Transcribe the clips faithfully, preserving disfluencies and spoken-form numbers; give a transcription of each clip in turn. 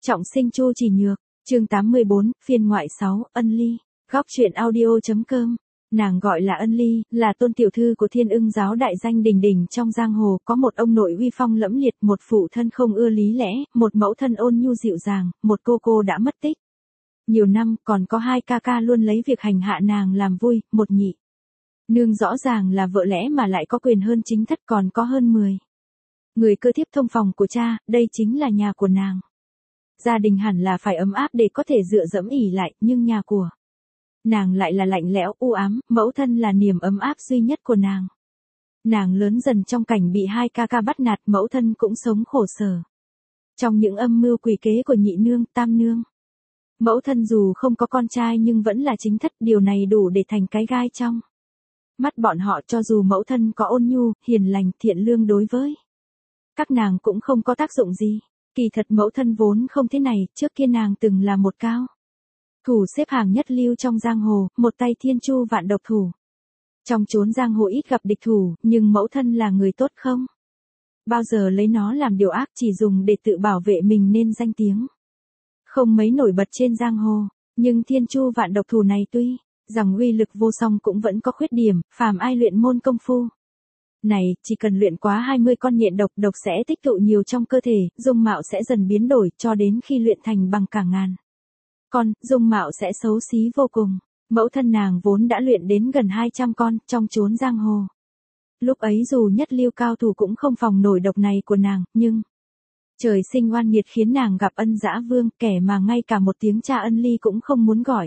Trọng sinh Chu Chỉ Nhược, chương tám mươi bốn, phiên ngoại sáu, Ân Ly, góc truyện audio.com. Nàng gọi là Ân Ly, là tôn tiểu thư của Thiên Ưng giáo đại danh đình đình trong giang hồ, có một ông nội uy phong lẫm liệt, một phụ thân không ưa lý lẽ, một mẫu thân ôn nhu dịu dàng, một cô cô đã mất tích nhiều năm, còn có hai ca ca luôn lấy việc hành hạ nàng làm vui, một nhị nương rõ ràng là vợ lẽ mà lại có quyền hơn chính thất, còn có hơn mười người cơ thiếp thông phòng của cha, đây chính là nhà của nàng. Gia đình hẳn là phải ấm áp để có thể dựa dẫm ỉ lại, nhưng nhà của nàng lại là lạnh lẽo, u ám, mẫu thân là niềm ấm áp duy nhất của nàng. Nàng lớn dần trong cảnh bị hai ca ca bắt nạt, mẫu thân cũng sống khổ sở trong những âm mưu quỷ kế của nhị nương, tam nương. Mẫu thân dù không có con trai nhưng vẫn là chính thất, điều này đủ để thành cái gai trong mắt bọn họ. Cho dù mẫu thân có ôn nhu, hiền lành, thiện lương đối với các nàng cũng không có tác dụng gì. Kỳ thật mẫu thân vốn không thế này, trước kia nàng từng là một cao thủ xếp hàng nhất lưu trong giang hồ, một tay thiên chu vạn độc thủ. Trong chốn giang hồ ít gặp địch thủ, nhưng mẫu thân là người tốt không bao giờ lấy nó làm điều ác, chỉ dùng để tự bảo vệ mình nên danh tiếng không mấy nổi bật trên giang hồ. Nhưng thiên chu vạn độc thủ này tuy rằng uy lực vô song cũng vẫn có khuyết điểm, phàm ai luyện môn công phu này, chỉ cần luyện quá hai mươi con nhện độc, độc sẽ tích tụ nhiều trong cơ thể, dung mạo sẽ dần biến đổi, cho đến khi luyện thành bằng cả ngàn con, dung mạo sẽ xấu xí vô cùng. Mẫu thân nàng vốn đã luyện đến gần hai trăm con, trong chốn giang hồ lúc ấy dù nhất lưu cao thủ cũng không phòng nổi độc này của nàng, nhưng trời sinh oan nghiệt khiến nàng gặp Ân Dã Vương, kẻ mà ngay cả một tiếng cha Ân Ly cũng không muốn gọi.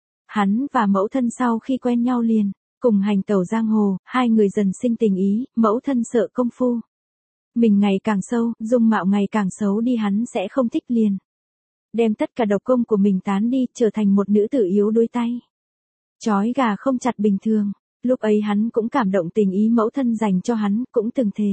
Hắn và mẫu thân sau khi quen nhau liền cùng hành tẩu giang hồ, hai người dần sinh tình ý, mẫu thân sợ công phu mình ngày càng sâu, dung mạo ngày càng xấu đi, hắn sẽ không thích liền đem tất cả độc công của mình tán đi, trở thành một nữ tử yếu đuối tay chói gà không chặt bình thường. Lúc ấy hắn cũng cảm động tình ý mẫu thân dành cho hắn, cũng từng thề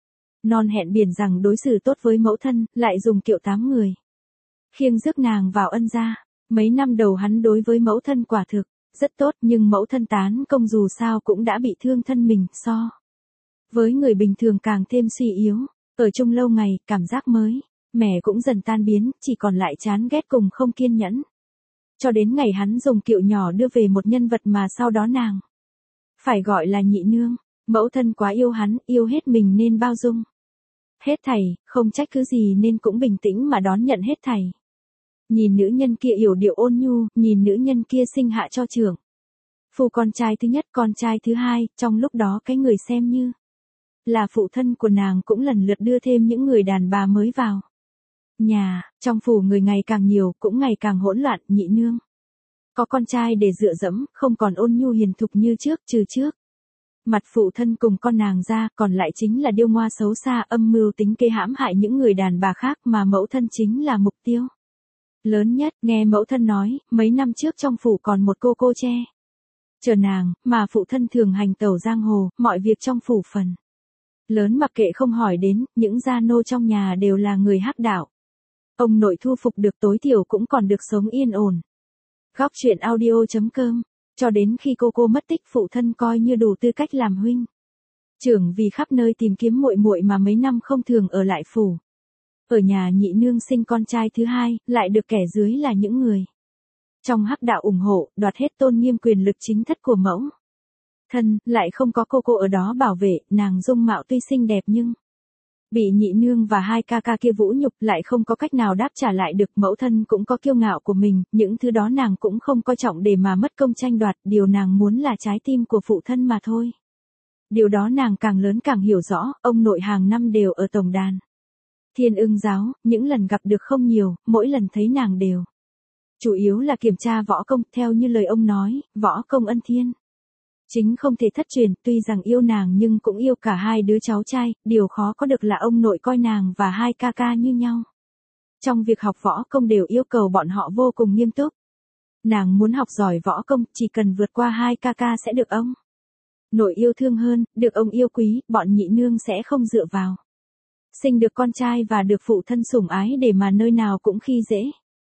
non hẹn biển rằng đối xử tốt với mẫu thân, lại dùng kiệu tám người khiêng rước nàng vào Ân gia. Mấy năm đầu hắn đối với mẫu thân quả thực rất tốt, nhưng mẫu thân tán công dù sao cũng đã bị thương thân mình, so với người bình thường càng thêm suy yếu. Ở chung lâu ngày, cảm giác mới mẻ cũng dần tan biến, chỉ còn lại chán ghét cùng không kiên nhẫn. Cho đến ngày hắn dùng kiệu nhỏ đưa về một nhân vật mà sau đó nàng phải gọi là nhị nương. Mẫu thân quá yêu hắn, yêu hết mình nên bao dung hết thảy, không trách cứ gì nên cũng bình tĩnh mà đón nhận hết thảy. Nhìn nữ nhân kia yểu điệu ôn nhu, nhìn nữ nhân kia sinh hạ cho trưởng phu con trai thứ nhất, con trai thứ hai, trong lúc đó cái người xem như là phụ thân của nàng cũng lần lượt đưa thêm những người đàn bà mới vào nhà. Trong phủ người ngày càng nhiều, cũng ngày càng hỗn loạn. Nhị nương có con trai để dựa dẫm, không còn ôn nhu hiền thục như trước, trừ trước mặt phụ thân cùng con nàng ra, còn lại chính là điêu ngoa xấu xa, âm mưu tính kế hãm hại những người đàn bà khác, mà mẫu thân chính là mục tiêu lớn nhất. Nghe mẫu thân nói, mấy năm trước trong phủ còn một cô cô che chờ nàng, mà phụ thân thường hành tẩu giang hồ, mọi việc trong phủ phần lớn mặc kệ không hỏi đến, những gia nô trong nhà đều là người hắc đạo. Ông nội thu phục được, tối thiểu cũng còn được sống yên ổn. Góc truyện audio.com. Cho đến khi cô cô mất tích, phụ thân coi như đủ tư cách làm huynh trưởng, vì khắp nơi tìm kiếm muội muội mà mấy năm không thường ở lại phủ. Ở nhà nhị nương sinh con trai thứ hai, lại được kẻ dưới là những người trong hắc đạo ủng hộ, đoạt hết tôn nghiêm quyền lực chính thất của mẫu thân, lại không có cô cô ở đó bảo vệ. Nàng dung mạo tuy xinh đẹp nhưng bị nhị nương và hai ca ca kia vũ nhục, lại không có cách nào đáp trả lại được. Mẫu thân cũng có kiêu ngạo của mình, những thứ đó nàng cũng không coi trọng để mà mất công tranh đoạt, điều nàng muốn là trái tim của phụ thân mà thôi. Điều đó nàng càng lớn càng hiểu rõ. Ông nội hàng năm đều ở tổng đàn Thiên Ưng giáo, những lần gặp được không nhiều, mỗi lần thấy nàng đều chủ yếu là kiểm tra võ công. Theo như lời ông nói, võ công Ân Thiên chính không thể thất truyền, tuy rằng yêu nàng nhưng cũng yêu cả hai đứa cháu trai. Điều khó có được là ông nội coi nàng và hai ca ca như nhau. Trong việc học võ công đều yêu cầu bọn họ vô cùng nghiêm túc. Nàng muốn học giỏi võ công, chỉ cần vượt qua hai ca ca sẽ được ông nội yêu thương hơn, được ông yêu quý, bọn nhị nương sẽ không dựa vào sinh được con trai và được phụ thân sủng ái để mà nơi nào cũng khi dễ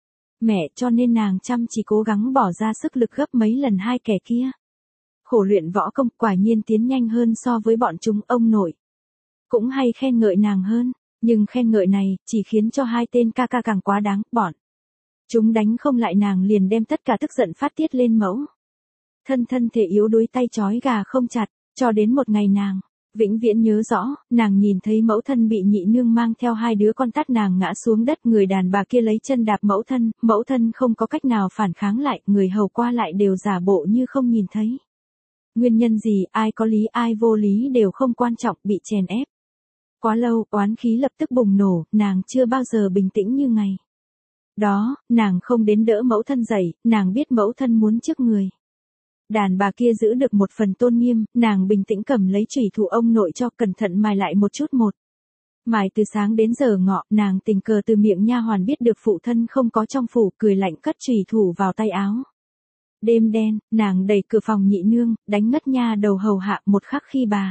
mẹ, cho nên nàng chăm chỉ cố gắng bỏ ra sức lực gấp mấy lần hai kẻ kia. Khổ luyện võ công, quả nhiên tiến nhanh hơn so với bọn chúng. Ông nội cũng hay khen ngợi nàng hơn. Nhưng khen ngợi này, chỉ khiến cho hai tên ca ca càng quá đáng, bọn. Chúng đánh không lại nàng liền đem tất cả tức giận phát tiết lên mẫu. Thân thân thể yếu đuối tay trói gà không chặt, cho đến một ngày nàng, vĩnh viễn nhớ rõ, nàng nhìn thấy mẫu thân bị nhị nương mang theo hai đứa con tát nàng ngã xuống đất, người đàn bà kia lấy chân đạp mẫu thân, mẫu thân không có cách nào phản kháng lại, người hầu qua lại đều giả bộ như không nhìn thấy. Nguyên nhân gì, ai có lý ai vô lý đều không quan trọng, bị chèn ép. Quá lâu, oán khí lập tức bùng nổ, nàng chưa bao giờ bình tĩnh như ngày. Đó, nàng không đến đỡ mẫu thân dậy, nàng biết mẫu thân muốn trước người. Đàn bà kia giữ được một phần tôn nghiêm, nàng bình tĩnh cầm lấy chủy thủ ông nội cho, cẩn thận mài lại một chút một. Mài từ sáng đến giờ ngọ, nàng tình cờ từ miệng nha hoàn biết được phụ thân không có trong phủ, cười lạnh cất chủy thủ vào tay áo. Đêm đen, nàng đẩy cửa phòng nhị nương, đánh ngất nha đầu hầu hạ, một khắc khi bà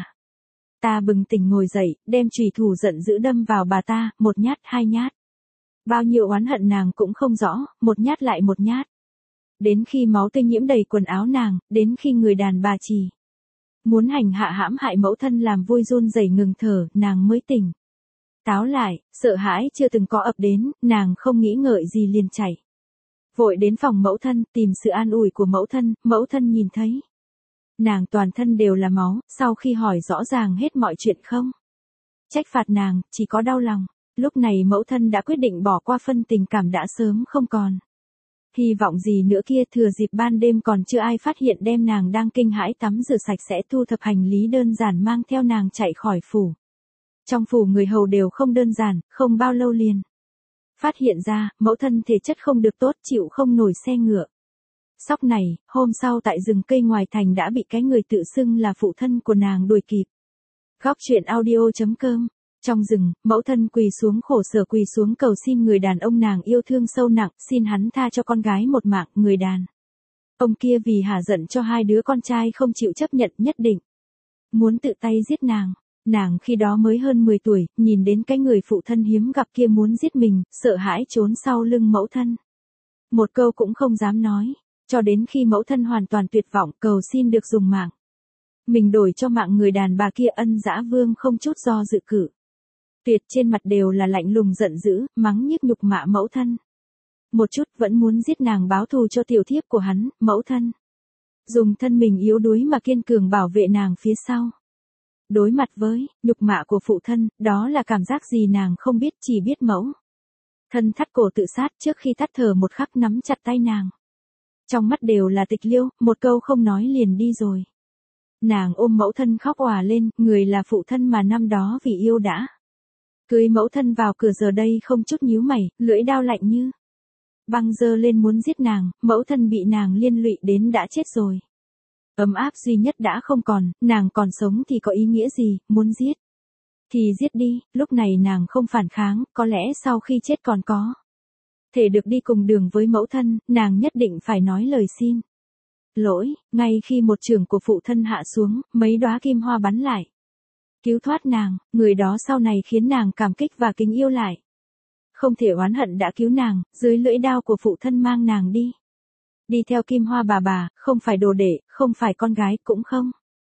ta bừng tỉnh ngồi dậy, đem chủy thủ giận dữ đâm vào bà ta, một nhát hai nhát. Bao nhiêu oán hận nàng cũng không rõ, một nhát lại một nhát. Đến khi máu tươi nhiễm đầy quần áo nàng, đến khi người đàn bà chỉ muốn hành hạ hãm hại mẫu thân làm vui run rẩy ngừng thở, nàng mới tỉnh táo lại, sợ hãi chưa từng có ập đến, nàng không nghĩ ngợi gì liền chạy vội đến phòng mẫu thân, tìm sự an ủi của mẫu thân. Mẫu thân nhìn thấy nàng toàn thân đều là máu, sau khi hỏi rõ ràng hết mọi chuyện không trách phạt nàng, chỉ có đau lòng. Lúc này mẫu thân đã quyết định bỏ qua phân tình cảm đã sớm không còn hy vọng gì nữa kia, thừa dịp ban đêm còn chưa ai phát hiện, đem nàng đang kinh hãi tắm rửa sạch sẽ, thu thập hành lý đơn giản mang theo nàng chạy khỏi phủ. Trong phủ người hầu đều không đơn giản, không bao lâu liền phát hiện ra, mẫu thân thể chất không được tốt, chịu không nổi xe ngựa. Sóc này, hôm sau tại rừng cây ngoài thành đã bị cái người tự xưng là phụ thân của nàng đuổi kịp. Góc truyện audio chấm com. Trong rừng, mẫu thân quỳ xuống khổ sở quỳ xuống cầu xin người đàn ông nàng yêu thương sâu nặng, xin hắn tha cho con gái một mạng. Người đàn ông kia vì hả giận cho hai đứa con trai không chịu chấp nhận, nhất định muốn tự tay giết nàng. Nàng khi đó mới hơn mười tuổi, nhìn đến cái người phụ thân hiếm gặp kia muốn giết mình, sợ hãi trốn sau lưng mẫu thân. Một câu cũng không dám nói, cho đến khi mẫu thân hoàn toàn tuyệt vọng cầu xin được dùng mạng mình đổi cho mạng người đàn bà kia. Ân Dã Vương không chút do dự cử tuyệt, trên mặt đều là lạnh lùng giận dữ, mắng nhiếc nhục mạ mẫu thân. Một chút vẫn muốn giết nàng báo thù cho tiểu thiếp của hắn. Mẫu thân dùng thân mình yếu đuối mà kiên cường bảo vệ nàng phía sau. Đối mặt với nhục mạ của phụ thân, đó là cảm giác gì nàng không biết, chỉ biết mẫu thân thắt cổ tự sát, trước khi tắt thở một khắc nắm chặt tay nàng. Trong mắt đều là tịch liêu, một câu không nói liền đi rồi. Nàng ôm mẫu thân khóc òa lên, người là phụ thân mà năm đó vì yêu đã cưới mẫu thân vào cửa, giờ đây không chút nhíu mày, lưỡi đao lạnh như băng giơ lên muốn giết nàng. Mẫu thân bị nàng liên lụy đến đã chết rồi, ấm áp duy nhất đã không còn, nàng còn sống thì có ý nghĩa gì, muốn giết thì giết đi. Lúc này nàng không phản kháng, có lẽ sau khi chết còn có thể được đi cùng đường với mẫu thân, nàng nhất định phải nói lời xin lỗi. Ngay khi một chưởng của phụ thân hạ xuống, mấy đóa kim hoa bắn lại cứu thoát nàng, người đó sau này khiến nàng cảm kích và kính yêu lại. Không thể oán hận đã cứu nàng, dưới lưỡi đao của phụ thân mang nàng đi. Đi theo kim hoa bà bà, không phải đồ đệ, không phải con gái, cũng không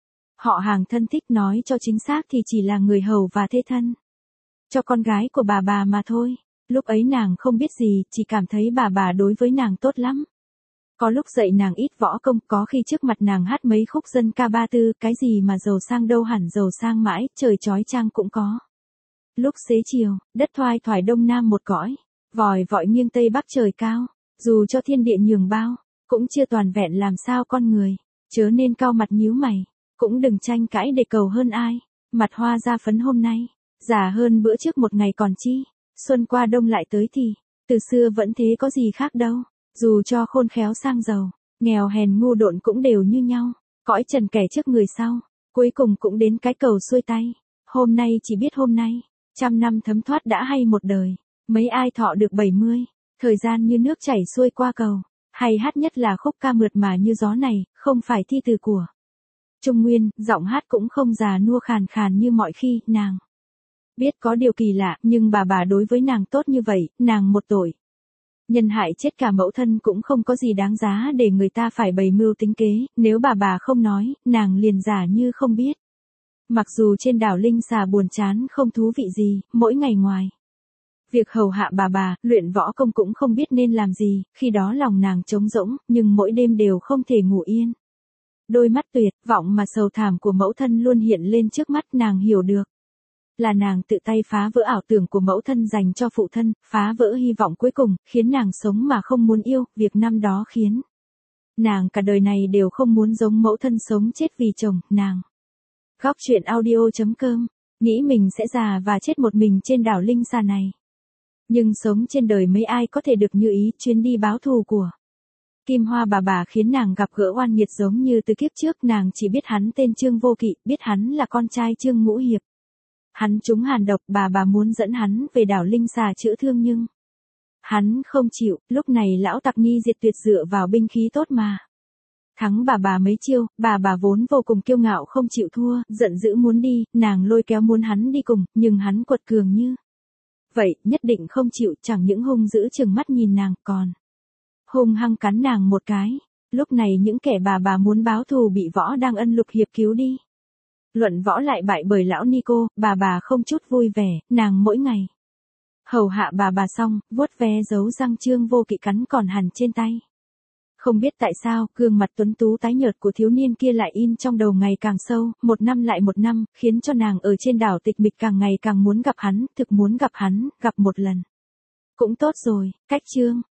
họ hàng thân thích, nói cho chính xác thì chỉ là người hầu và thê thân cho con gái của bà bà mà thôi. Lúc ấy nàng không biết gì, chỉ cảm thấy bà bà đối với nàng tốt lắm. Có lúc dạy nàng ít võ công, có khi trước mặt nàng hát mấy khúc dân ca ba tư, cái gì mà giàu sang đâu hẳn giàu sang mãi, trời chói chang cũng có. Lúc xế chiều, đất thoai thoải đông nam một cõi, vòi vọi nghiêng tây bắc trời cao, dù cho thiên địa nhường bao, cũng chưa toàn vẹn làm sao con người, chớ nên cau mặt nhíu mày, cũng đừng tranh cãi để cầu hơn ai, mặt hoa ra phấn hôm nay, già hơn bữa trước một ngày còn chi, xuân qua đông lại tới thì, từ xưa vẫn thế có gì khác đâu. Dù cho khôn khéo sang giàu, nghèo hèn ngu độn cũng đều như nhau, cõi trần kẻ trước người sau, cuối cùng cũng đến cái cầu xuôi tay. Hôm nay chỉ biết hôm nay, trăm năm thấm thoát đã hay một đời, mấy ai thọ được bảy mươi, thời gian như nước chảy xuôi qua cầu, hay hát nhất là khúc ca mượt mà như gió này, không phải thi từ của Trung Nguyên, giọng hát cũng không già nua khàn khàn như mọi khi. Nàng biết có điều kỳ lạ, nhưng bà bà đối với nàng tốt như vậy, nàng một tội nhân hại chết cả mẫu thân cũng không có gì đáng giá để người ta phải bày mưu tính kế, nếu bà bà không nói, nàng liền giả như không biết. Mặc dù trên đảo Linh Xà buồn chán không thú vị gì, mỗi ngày ngoài việc hầu hạ bà bà, luyện võ công cũng không biết nên làm gì, khi đó lòng nàng trống rỗng, nhưng mỗi đêm đều không thể ngủ yên. Đôi mắt tuyệt vọng mà sầu thảm của mẫu thân luôn hiện lên trước mắt, nàng hiểu được. Là nàng tự tay phá vỡ ảo tưởng của mẫu thân dành cho phụ thân, phá vỡ hy vọng cuối cùng, khiến nàng sống mà không muốn yêu, việc năm đó khiến nàng cả đời này đều không muốn giống mẫu thân sống chết vì chồng, nàng. Góc truyện audio chấm com, nghĩ mình sẽ già và chết một mình trên đảo Linh Xà này. Nhưng sống trên đời mấy ai có thể được như ý, chuyến đi báo thù của Kim Hoa bà bà khiến nàng gặp gỡ oan nghiệt giống như từ kiếp trước, nàng chỉ biết hắn tên Trương Vô Kỵ, biết hắn là con trai Trương Ngũ Hiệp. Hắn trúng hàn độc, bà bà muốn dẫn hắn về đảo Linh Xà chữa thương nhưng hắn không chịu, lúc này lão tặc Ni Diệt Tuyệt dựa vào binh khí tốt mà thắng bà bà mấy chiêu, bà bà vốn vô cùng kiêu ngạo không chịu thua, giận dữ muốn đi, nàng lôi kéo muốn hắn đi cùng, nhưng hắn quật cường như vậy, nhất định không chịu, chẳng những hung dữ trừng mắt nhìn nàng, còn hung hăng cắn nàng một cái. Lúc này những kẻ bà bà muốn báo thù bị Võ Đang Ân Lục Hiệp cứu đi. Luận võ lại bại bởi lão Nico, bà bà không chút vui vẻ, nàng mỗi ngày hầu hạ bà bà xong, vuốt ve dấu răng Trương Vô Kỵ cắn còn hằn trên tay. Không biết tại sao, gương mặt tuấn tú tái nhợt của thiếu niên kia lại in trong đầu ngày càng sâu, một năm lại một năm, khiến cho nàng ở trên đảo tịch mịch càng ngày càng muốn gặp hắn, thực muốn gặp hắn, gặp một lần cũng tốt rồi. Cách chương